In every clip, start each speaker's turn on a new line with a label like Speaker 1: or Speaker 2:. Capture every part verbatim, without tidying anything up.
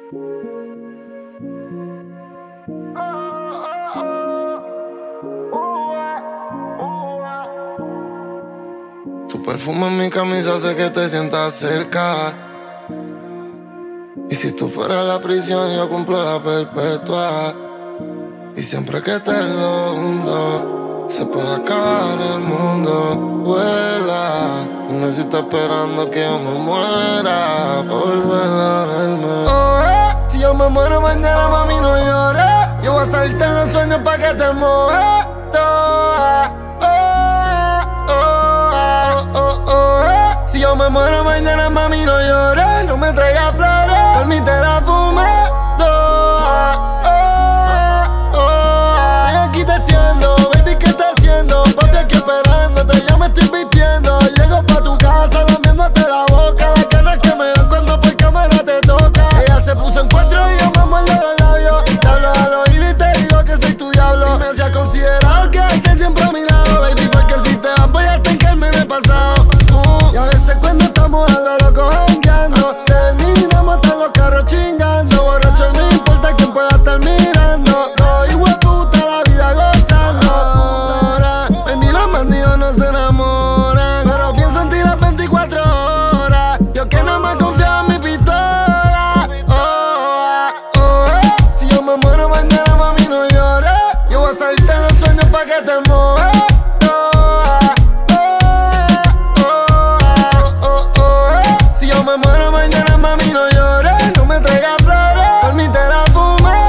Speaker 1: Tu perfume en mi camisa hace que te sientas cerca. Y si tú fueras la prisión, yo cumplo la perpetua. Y siempre que te lo hundo, se puede acabar el mundo. Vuela, y no si está esperando que yo me muera pa' volver a verme.
Speaker 2: Oh, eh, si yo me muero mañana, mami, no llores. Yo voy a salirte en los sueños pa' que te mojes. Si yo me muero mañana, mami, no llores. No me traigas flores, permítela fumar. Aquí te entiendo, baby, ¿qué estás haciendo? Papi, aquí esperándote, yo me estoy vistiendo. Llego pa' tu casa, lamiéndote la boca. Las ganas que me dan cuando por cámara te toca. Ella se puso en cuatro y yo me muerdo los labios. Te hablo al oído y te digo que soy tu diablo. Y me hacía considerado que estés siempre a mi lado, baby, porque si te vas voy a estancarme en el pasado. Y a veces cuando estamos a lo loco jangueando, terminamos hasta los carros chingando. Borracho, no importa quién pueda estar mirando. No, igual puta la vida gozando. Ahora, baby, los bandidos no se enamoran, pero pienso en ti las veinticuatro horas. Yo que no me confiaba en mi pistola. Oh, oh, oh, eh. Si yo me muero mañana, mami, no llores. Yo voy a salirte en los sueños pa' que te mojes. Me muero mañana, mami, no llores. No me traigas flores, permítela fumar.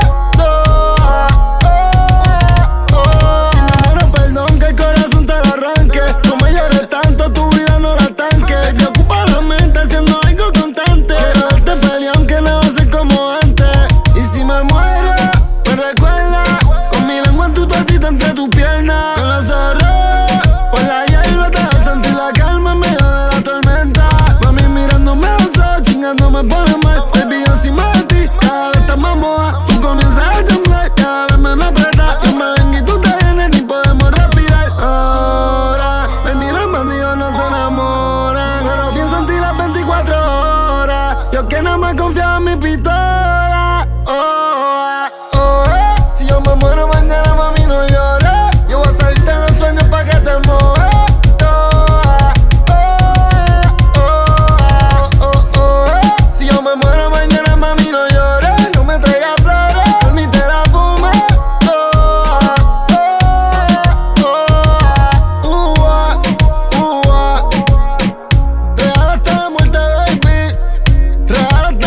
Speaker 2: Si me muero, perdón, que el corazón te lo arranque. No me llores tanto, tu vida no la tanque. Me ocupa la mente haciendo algo constante. Quiero verte feliz aunque no va a ser como antes. Y si me muero, me recuerda con mi lengua en tu totita entre tus piernas. Con los ojos por la hierba te vas a sentir la calma en medio de la tormenta. Mami mirándome chingando me pone mal, baby, encima de ti cada vez estás más moja. Tú comienzas a temblar, cada vez menos apretar. Yo me vengo y tú te vienes y podemos respirar. Ahora, baby, los bandidos no se enamoran, pero pienso en ti las veinticuatro horas. Yo que no me confiaba en mi pistola. Oh, oh, oh, eh. Si yo me muero mañana, mami, no llores. Yo voy a salirte en los sueños pa' que te mojes.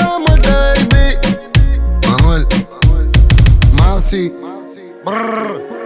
Speaker 2: Sí. Brrr.